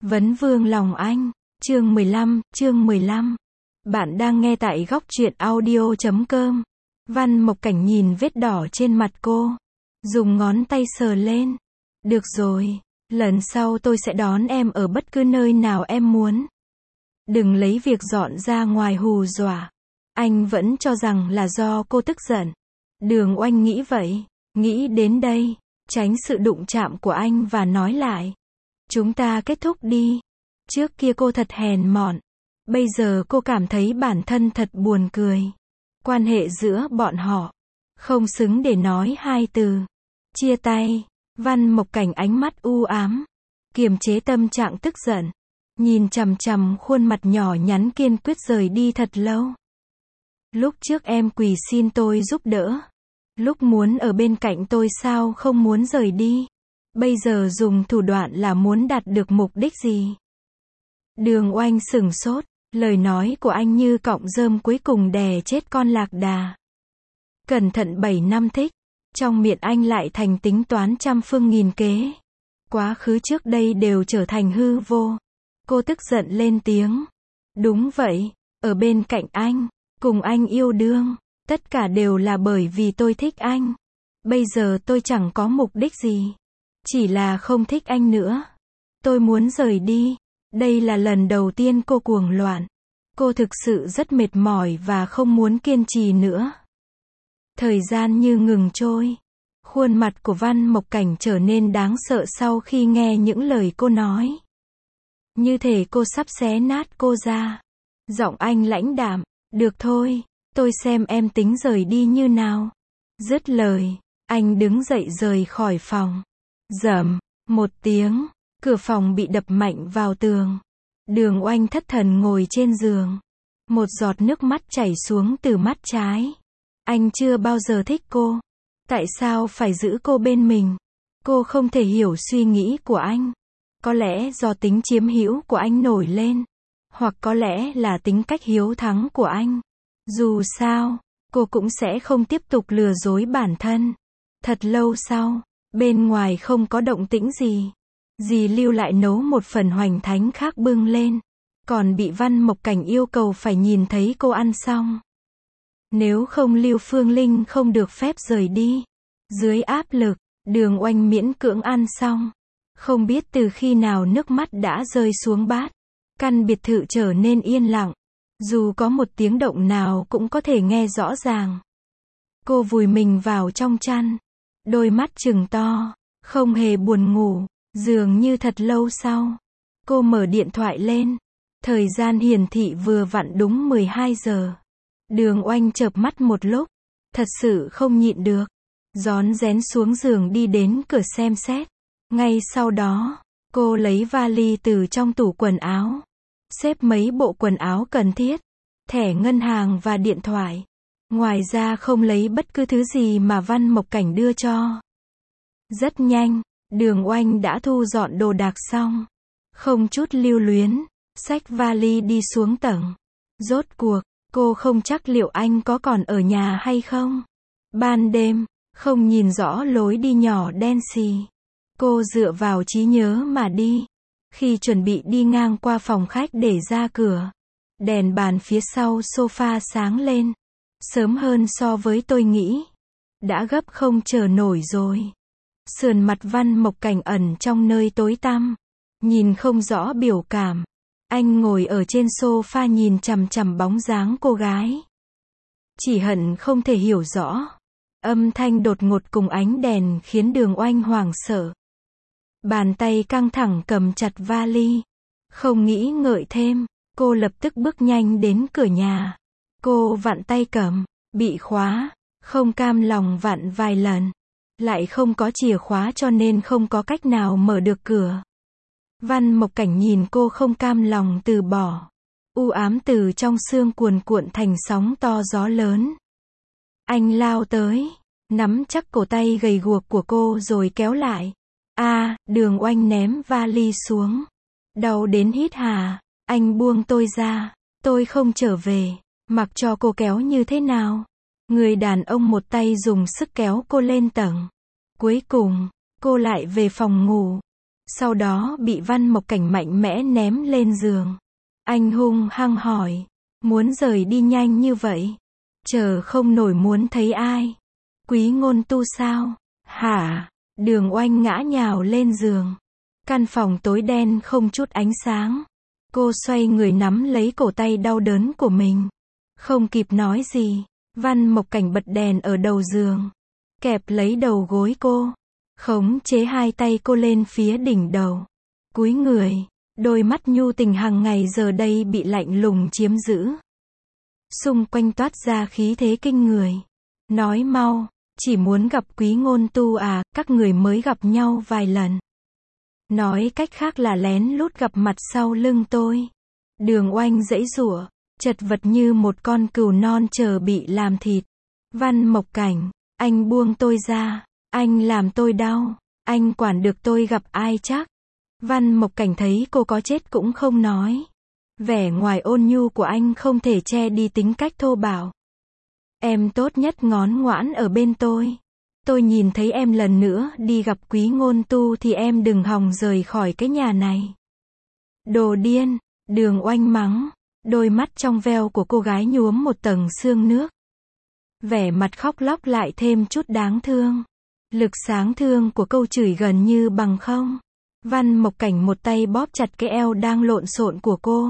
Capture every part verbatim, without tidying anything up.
Vấn vương lòng anh, chương mười lăm, chương mười lăm. Bạn đang nghe tại góc truyện audio chấm com. Văn Mộc Cảnh nhìn vết đỏ trên mặt cô, dùng ngón tay sờ lên. Được rồi, lần sau tôi sẽ đón em ở bất cứ nơi nào em muốn. Đừng lấy việc dọn ra ngoài hù dọa. Anh vẫn cho rằng là do cô tức giận. Đường Oanh nghĩ vậy, nghĩ đến đây, tránh sự đụng chạm của anh và nói lại. Chúng ta kết thúc đi. Trước kia cô thật hèn mọn. Bây giờ cô cảm thấy bản thân thật buồn cười. Quan hệ giữa bọn họ không xứng để nói hai từ. Chia tay. Văn Mộc Cảnh ánh mắt u ám, kiềm chế tâm trạng tức giận, nhìn chằm chằm khuôn mặt nhỏ nhắn kiên quyết rời đi thật lâu. Lúc trước em quỳ xin tôi giúp đỡ. Lúc muốn ở bên cạnh tôi sao không muốn rời đi. Bây giờ dùng thủ đoạn là muốn đạt được mục đích gì? Đường Oanh sửng sốt, lời nói của anh như cọng rơm cuối cùng đè chết con lạc đà. Cẩn thận bảy năm thích, trong miệng anh lại thành tính toán trăm phương nghìn kế. Quá khứ trước đây đều trở thành hư vô. Cô tức giận lên tiếng. Đúng vậy, ở bên cạnh anh, cùng anh yêu đương, tất cả đều là bởi vì tôi thích anh. Bây giờ tôi chẳng có mục đích gì. Chỉ là không thích anh nữa. Tôi muốn rời đi. Đây là lần đầu tiên cô cuồng loạn. Cô thực sự rất mệt mỏi và không muốn kiên trì nữa. Thời gian như ngừng trôi. Khuôn mặt của Văn Mộc Cảnh trở nên đáng sợ sau khi nghe những lời cô nói. Như thể cô sắp xé nát cô ra. Giọng anh lãnh đạm. Được thôi, tôi xem em tính rời đi như nào. Dứt lời, anh đứng dậy rời khỏi phòng. Rầm, một tiếng, cửa phòng bị đập mạnh vào tường. Đường Oanh thất thần ngồi trên giường. Một giọt nước mắt chảy xuống từ mắt trái. Anh chưa bao giờ thích cô. Tại sao phải giữ cô bên mình? Cô không thể hiểu suy nghĩ của anh. Có lẽ do tính chiếm hữu của anh nổi lên. Hoặc có lẽ là tính cách hiếu thắng của anh. Dù sao, cô cũng sẽ không tiếp tục lừa dối bản thân. Thật lâu sau, bên ngoài không có động tĩnh gì. Dì Lưu lại nấu một phần hoành thánh khác bưng lên. Còn bị Văn Mộc Cảnh yêu cầu phải nhìn thấy cô ăn xong. Nếu không Lưu Phương Linh không được phép rời đi. Dưới áp lực, Đường Oanh miễn cưỡng ăn xong. Không biết từ khi nào nước mắt đã rơi xuống bát. Căn biệt thự trở nên yên lặng. Dù có một tiếng động nào cũng có thể nghe rõ ràng. Cô vùi mình vào trong chăn. Đôi mắt trừng to, không hề buồn ngủ. Dường như thật lâu sau, cô mở điện thoại lên. Thời gian hiển thị vừa vặn đúng mười hai giờ. Đường Oanh chợp mắt một lúc, thật sự không nhịn được. Rón rén xuống giường đi đến cửa xem xét. Ngay sau đó, cô lấy vali từ trong tủ quần áo. Xếp mấy bộ quần áo cần thiết, thẻ ngân hàng và điện thoại. Ngoài ra không lấy bất cứ thứ gì mà Văn Mộc Cảnh đưa cho. Rất nhanh, Đường Oanh đã thu dọn đồ đạc xong. Không chút lưu luyến, xách vali đi xuống tầng. Rốt cuộc, cô không chắc liệu anh có còn ở nhà hay không. Ban đêm, không nhìn rõ lối đi nhỏ đen xì. Cô dựa vào trí nhớ mà đi. Khi chuẩn bị đi ngang qua phòng khách để ra cửa, đèn bàn phía sau sofa sáng lên. Sớm hơn so với tôi nghĩ. Đã gấp không chờ nổi rồi. Sườn mặt Văn Mộc Cảnh ẩn trong nơi tối tăm. Nhìn không rõ biểu cảm. Anh ngồi ở trên sofa nhìn chằm chằm bóng dáng cô gái. Chỉ hận không thể hiểu rõ. Âm thanh đột ngột cùng ánh đèn khiến Đường Oanh hoảng sợ. Bàn tay căng thẳng cầm chặt vali. Không nghĩ ngợi thêm, cô lập tức bước nhanh đến cửa nhà. Cô vặn tay cầm, bị khóa, không cam lòng vặn vài lần. Lại không có chìa khóa cho nên không có cách nào mở được cửa. Văn Mộc Cảnh nhìn cô không cam lòng từ bỏ. U ám từ trong xương cuồn cuộn thành sóng to gió lớn. Anh lao tới, nắm chắc cổ tay gầy guộc của cô rồi kéo lại. A, à, Đường Oanh ném vali xuống. Đau đến hít hà. Anh buông tôi ra. Tôi không trở về. Mặc cho cô kéo như thế nào. Người đàn ông một tay dùng sức kéo cô lên tầng. Cuối cùng, cô lại về phòng ngủ. Sau đó bị Văn Mộc Cảnh mạnh mẽ ném lên giường. Anh hung hăng hỏi, muốn rời đi nhanh như vậy? Chờ không nổi muốn thấy ai? Quý Ngôn Tu sao? Hả? Đường Oanh ngã nhào lên giường. Căn phòng tối đen không chút ánh sáng. Cô xoay người nắm lấy cổ tay đau đớn của mình. Không kịp nói gì, Văn Mộc Cảnh bật đèn ở đầu giường, kẹp lấy đầu gối cô, khống chế hai tay cô lên phía đỉnh đầu, cúi người, đôi mắt nhu tình hàng ngày giờ đây bị lạnh lùng chiếm giữ. Xung quanh toát ra khí thế kinh người. Nói mau, chỉ muốn gặp Quý Ngôn Tu à, các người mới gặp nhau vài lần. Nói cách khác là lén lút gặp mặt sau lưng tôi. Đường Oanh giãy giụa, chật vật như một con cừu non chờ bị làm thịt. Văn Mộc Cảnh, anh buông tôi ra, anh làm tôi đau, anh quản được tôi gặp ai chắc. Văn Mộc Cảnh thấy cô có chết cũng không nói. Vẻ ngoài ôn nhu của anh không thể che đi tính cách thô bạo. Em tốt nhất ngoan ngoãn ở bên tôi. Tôi nhìn thấy em lần nữa đi gặp Quý Ngôn Tu thì em đừng hòng rời khỏi cái nhà này. Đồ điên, Đường Oanh mắng. Đôi mắt trong veo của cô gái nhuốm một tầng sương nước. Vẻ mặt khóc lóc lại thêm chút đáng thương. Lực sáng thương của câu chửi gần như bằng không. Văn Mộc Cảnh một tay bóp chặt cái eo đang lộn xộn của cô.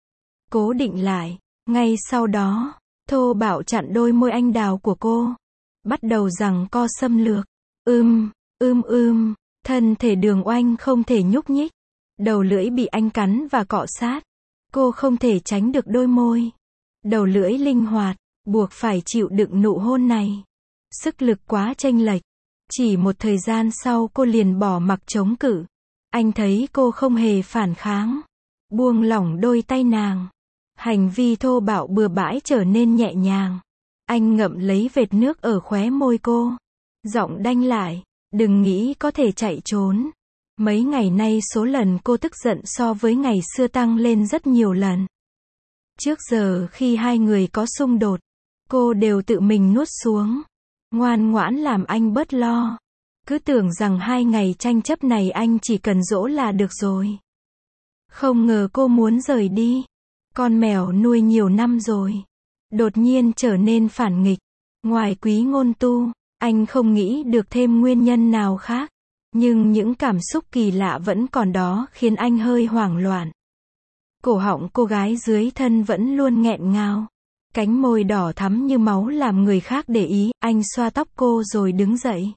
Cố định lại. Ngay sau đó, thô bạo chặn đôi môi anh đào của cô. Bắt đầu giằng co xâm lược. Ưm, ưm ưm, thân thể Đường Oanh không thể nhúc nhích. Đầu lưỡi bị anh cắn và cọ sát. Cô không thể tránh được đôi môi. Đầu lưỡi linh hoạt, buộc phải chịu đựng nụ hôn này. Sức lực quá chênh lệch. Chỉ một thời gian sau cô liền bỏ mặc chống cự. Anh thấy cô không hề phản kháng. Buông lỏng đôi tay nàng. Hành vi thô bạo bừa bãi trở nên nhẹ nhàng. Anh ngậm lấy vệt nước ở khóe môi cô. Giọng đanh lại, đừng nghĩ có thể chạy trốn. Mấy ngày nay số lần cô tức giận so với ngày xưa tăng lên rất nhiều lần. Trước giờ khi hai người có xung đột, cô đều tự mình nuốt xuống. Ngoan ngoãn làm anh bớt lo. Cứ tưởng rằng hai ngày tranh chấp này anh chỉ cần dỗ là được rồi. Không ngờ cô muốn rời đi. Con mèo nuôi nhiều năm rồi. Đột nhiên trở nên phản nghịch. Ngoài Quý Ngôn Tu, anh không nghĩ được thêm nguyên nhân nào khác. Nhưng những cảm xúc kỳ lạ vẫn còn đó khiến anh hơi hoảng loạn. Cổ họng cô gái dưới thân vẫn luôn nghẹn ngào. Cánh môi đỏ thắm như máu làm người khác để ý. Anh xoa tóc cô rồi đứng dậy.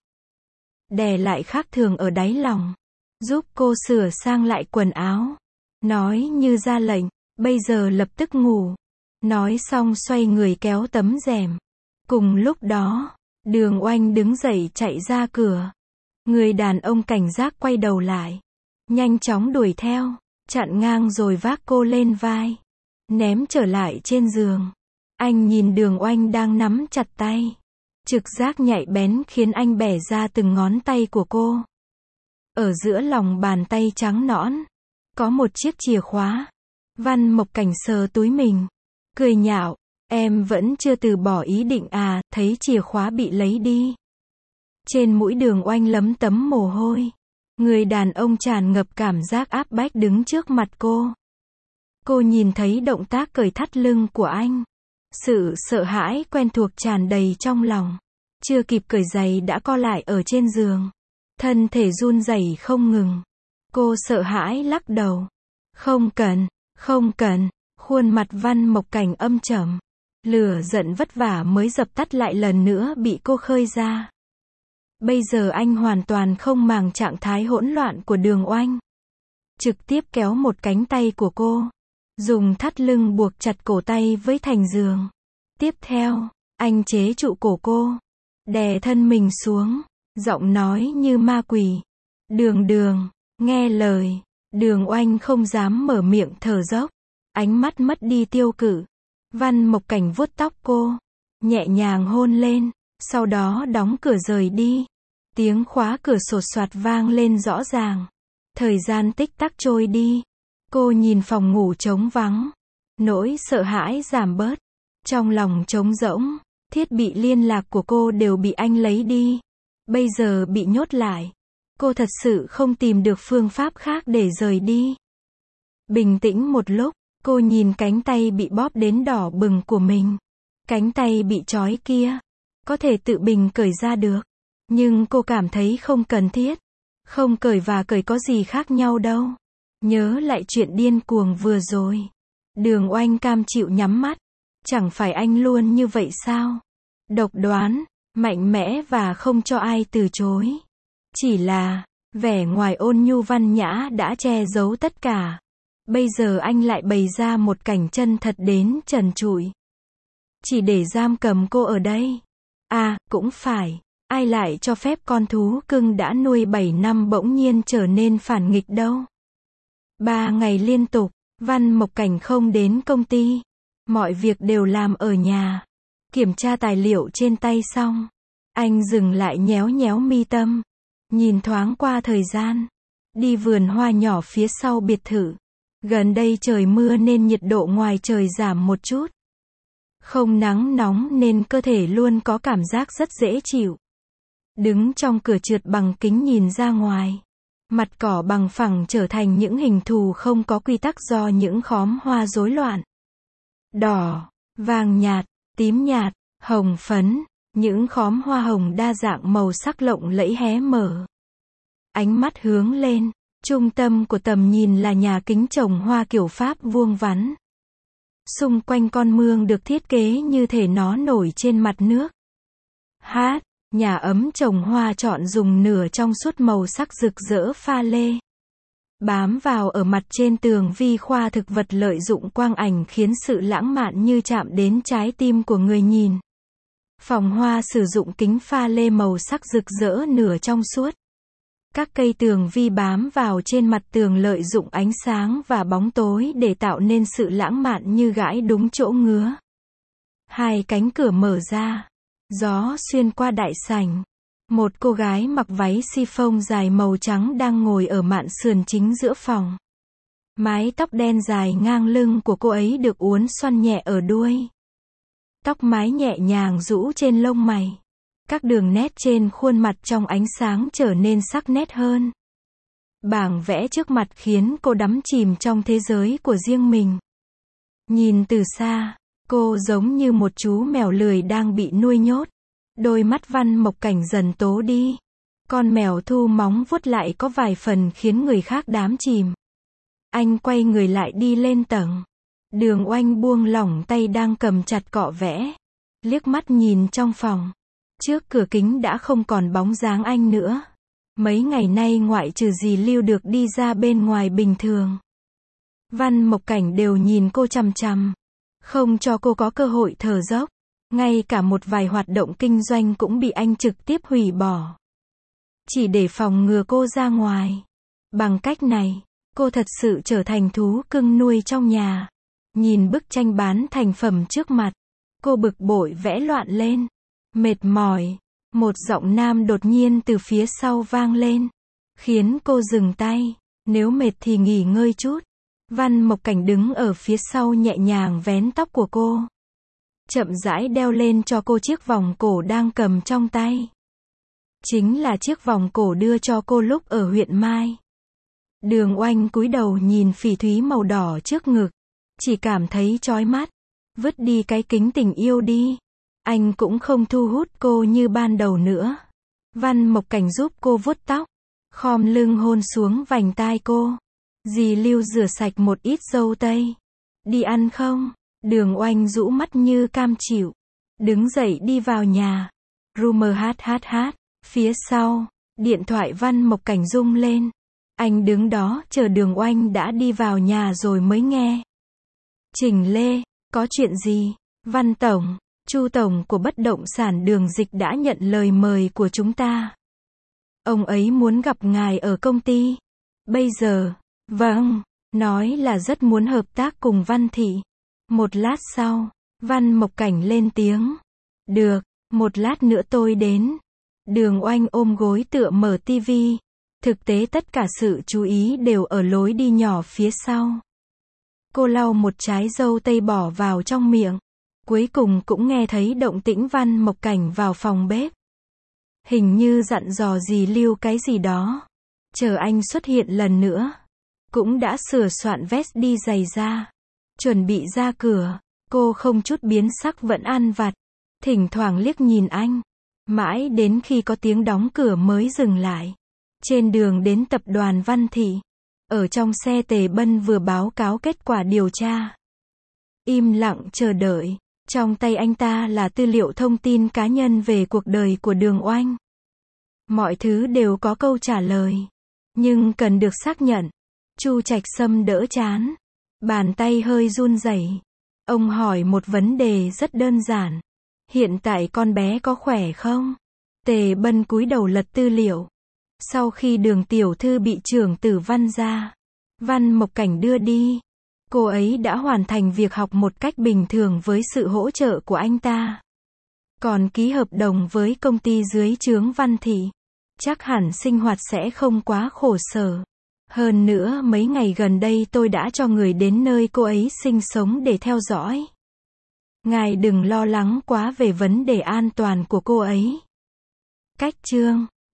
Đè lại khác thường ở đáy lòng. Giúp cô sửa sang lại quần áo. Nói như ra lệnh, bây giờ lập tức ngủ. Nói xong xoay người kéo tấm rèm. Cùng lúc đó, Đường Oanh đứng dậy chạy ra cửa. Người đàn ông cảnh giác quay đầu lại. Nhanh chóng đuổi theo, chặn ngang rồi vác cô lên vai. Ném trở lại trên giường. Anh nhìn Đường Oanh đang nắm chặt tay. Trực giác nhạy bén khiến anh bẻ ra từng ngón tay của cô. Ở giữa lòng bàn tay trắng nõn, có một chiếc chìa khóa. Văn Mộc Cảnh sờ túi mình. Cười nhạo, em vẫn chưa từ bỏ ý định à, thấy chìa khóa bị lấy đi. Trên mũi Đường Oanh lấm tấm mồ hôi. Người đàn ông tràn ngập cảm giác áp bách đứng trước mặt cô. Cô nhìn thấy động tác cởi thắt lưng của anh. Sự sợ hãi quen thuộc tràn đầy trong lòng. Chưa kịp cởi giày đã co lại ở trên giường. Thân thể run rẩy không ngừng. Cô sợ hãi lắc đầu. Không cần, không cần. Khuôn mặt Văn Mộc Cảnh âm trầm. Lửa giận vất vả mới dập tắt lại lần nữa bị cô khơi ra. Bây giờ anh hoàn toàn không màng trạng thái hỗn loạn của Đường Oanh. Trực tiếp kéo một cánh tay của cô. Dùng thắt lưng buộc chặt cổ tay với thành giường. Tiếp theo, anh chế trụ cổ cô. Đè thân mình xuống. Giọng nói như ma quỷ. Đường đường, nghe lời. Đường Oanh không dám mở miệng thở dốc. Ánh mắt mất đi tiêu cự. Văn Mộc Cảnh vuốt tóc cô. Nhẹ nhàng hôn lên. Sau đó đóng cửa rời đi. Tiếng khóa cửa sột soạt vang lên rõ ràng. Thời gian tích tắc trôi đi. Cô nhìn phòng ngủ trống vắng. Nỗi sợ hãi giảm bớt. Trong lòng trống rỗng. Thiết bị liên lạc của cô đều bị anh lấy đi. Bây giờ bị nhốt lại. Cô thật sự không tìm được phương pháp khác để rời đi. Bình tĩnh một lúc, cô nhìn cánh tay bị bóp đến đỏ bừng của mình. Cánh tay bị trói kia, có thể tự mình cởi ra được. Nhưng cô cảm thấy không cần thiết. Không cởi và cởi có gì khác nhau đâu. Nhớ lại chuyện điên cuồng vừa rồi. Đường Oanh cam chịu nhắm mắt. Chẳng phải anh luôn như vậy sao? Độc đoán, mạnh mẽ và không cho ai từ chối. Chỉ là, vẻ ngoài ôn nhu văn nhã đã che giấu tất cả. Bây giờ anh lại bày ra một cảnh chân thật đến trần trụi. Chỉ để giam cầm cô ở đây. À, cũng phải. Ai lại cho phép con thú cưng đã nuôi bảy năm bỗng nhiên trở nên phản nghịch đâu. Ba ngày liên tục, Văn Mộc Cảnh không đến công ty. Mọi việc đều làm ở nhà. Kiểm tra tài liệu trên tay xong. Anh dừng lại nhéo nhéo mi tâm. Nhìn thoáng qua thời gian. Đi vườn hoa nhỏ phía sau biệt thự. Gần đây trời mưa nên nhiệt độ ngoài trời giảm một chút. Không nắng nóng nên cơ thể luôn có cảm giác rất dễ chịu. Đứng trong cửa trượt bằng kính nhìn ra ngoài. Mặt cỏ bằng phẳng trở thành những hình thù không có quy tắc do những khóm hoa rối loạn. Đỏ, vàng nhạt, tím nhạt, hồng phấn, những khóm hoa hồng đa dạng màu sắc lộng lẫy hé mở. Ánh mắt hướng lên, trung tâm của tầm nhìn là nhà kính trồng hoa kiểu Pháp vuông vắn. Xung quanh con mương được thiết kế như thể nó nổi trên mặt nước. Hát, nhà ấm trồng hoa chọn dùng nửa trong suốt màu sắc rực rỡ pha lê. Bám vào ở mặt trên tường vi khoa thực vật lợi dụng quang ảnh khiến sự lãng mạn như chạm đến trái tim của người nhìn. Phòng hoa sử dụng kính pha lê màu sắc rực rỡ nửa trong suốt. Các cây tường vi bám vào trên mặt tường lợi dụng ánh sáng và bóng tối để tạo nên sự lãng mạn như gãi đúng chỗ ngứa. Hai cánh cửa mở ra. Gió xuyên qua đại sảnh. Một cô gái mặc váy chiffon dài màu trắng đang ngồi ở mạn sườn chính giữa phòng. Mái tóc đen dài ngang lưng của cô ấy được uốn xoăn nhẹ ở đuôi. Tóc mái nhẹ nhàng rũ trên lông mày. Các đường nét trên khuôn mặt trong ánh sáng trở nên sắc nét hơn. Bảng vẽ trước mặt khiến cô đắm chìm trong thế giới của riêng mình. Nhìn từ xa, cô giống như một chú mèo lười đang bị nuôi nhốt. Đôi mắt Văn Mộc Cảnh dần tố đi. Con mèo thu móng vuốt lại có vài phần khiến người khác đắm chìm. Anh quay người lại đi lên tầng. Đường Oanh buông lỏng tay đang cầm chặt cọ vẽ. Liếc mắt nhìn trong phòng. Trước cửa kính đã không còn bóng dáng anh nữa. Mấy ngày nay ngoại trừ dì Lưu được đi ra bên ngoài bình thường. Văn Mộc Cảnh đều nhìn cô chằm chằm. Không cho cô có cơ hội thở dốc. Ngay cả một vài hoạt động kinh doanh cũng bị anh trực tiếp hủy bỏ. Chỉ để phòng ngừa cô ra ngoài. Bằng cách này, cô thật sự trở thành thú cưng nuôi trong nhà. Nhìn bức tranh bán thành phẩm trước mặt. Cô bực bội vẽ loạn lên. Mệt mỏi. Một giọng nam đột nhiên từ phía sau vang lên. Khiến cô dừng tay. Nếu mệt thì nghỉ ngơi chút. Văn Mộc Cảnh đứng ở phía sau nhẹ nhàng vén tóc của cô. Chậm rãi đeo lên cho cô chiếc vòng cổ đang cầm trong tay. Chính là chiếc vòng cổ đưa cho cô lúc ở huyện Mai. Đường Oanh cúi đầu nhìn phỉ thúy màu đỏ trước ngực. Chỉ cảm thấy chói mắt. Vứt đi cái kính tình yêu đi. Anh cũng không thu hút cô như ban đầu nữa. Văn Mộc Cảnh giúp cô vuốt tóc. Khom lưng hôn xuống vành tai cô. Dì Lưu rửa sạch một ít dâu tây. Đi ăn không? Đường Oanh rũ mắt như cam chịu. Đứng dậy đi vào nhà. Rumor hát hát hát. Phía sau, điện thoại Văn Mộc Cảnh rung lên. Anh đứng đó chờ Đường Oanh đã đi vào nhà rồi mới nghe. Trình Lê, có chuyện gì? Văn Tổng, Chu Tổng của bất động sản Đường Dịch đã nhận lời mời của chúng ta. Ông ấy muốn gặp ngài ở công ty. Bây giờ, vâng, nói là rất muốn hợp tác cùng Văn Thị. Một lát sau, Văn Mộc Cảnh lên tiếng. Được, một lát nữa tôi đến. Đường Oanh ôm gối tựa mở tivi. Thực tế tất cả sự chú ý đều ở lối đi nhỏ phía sau. Cô lau một trái dâu tây bỏ vào trong miệng. Cuối cùng cũng nghe thấy động tĩnh Văn Mộc Cảnh vào phòng bếp. Hình như dặn dò dì Lưu cái gì đó. Chờ anh xuất hiện lần nữa. Cũng đã sửa soạn vest đi giày ra. Chuẩn bị ra cửa. Cô không chút biến sắc vẫn ăn vặt. Thỉnh thoảng liếc nhìn anh. Mãi đến khi có tiếng đóng cửa mới dừng lại. Trên đường đến tập đoàn Văn Thị. Ở trong xe Tề Bân vừa báo cáo kết quả điều tra. Im lặng chờ đợi. Trong tay anh ta là tư liệu thông tin cá nhân về cuộc đời của Đường Oanh. Mọi thứ đều có câu trả lời. Nhưng cần được xác nhận. Chu Trạch Sâm đỡ chán. Bàn tay hơi run rẩy. Ông hỏi một vấn đề rất đơn giản. Hiện tại con bé có khỏe không? Tề Bân cúi đầu lật tư liệu. Sau khi Đường tiểu thư bị trưởng tử Văn gia, Văn Mộc Cảnh đưa đi, cô ấy đã hoàn thành việc học một cách bình thường với sự hỗ trợ của anh ta. Còn ký hợp đồng với công ty dưới trướng Văn Thị. Chắc hẳn sinh hoạt sẽ không quá khổ sở. Hơn nữa mấy ngày gần đây tôi đã cho người đến nơi cô ấy sinh sống để theo dõi. Ngài đừng lo lắng quá về vấn đề an toàn của cô ấy. Cách chương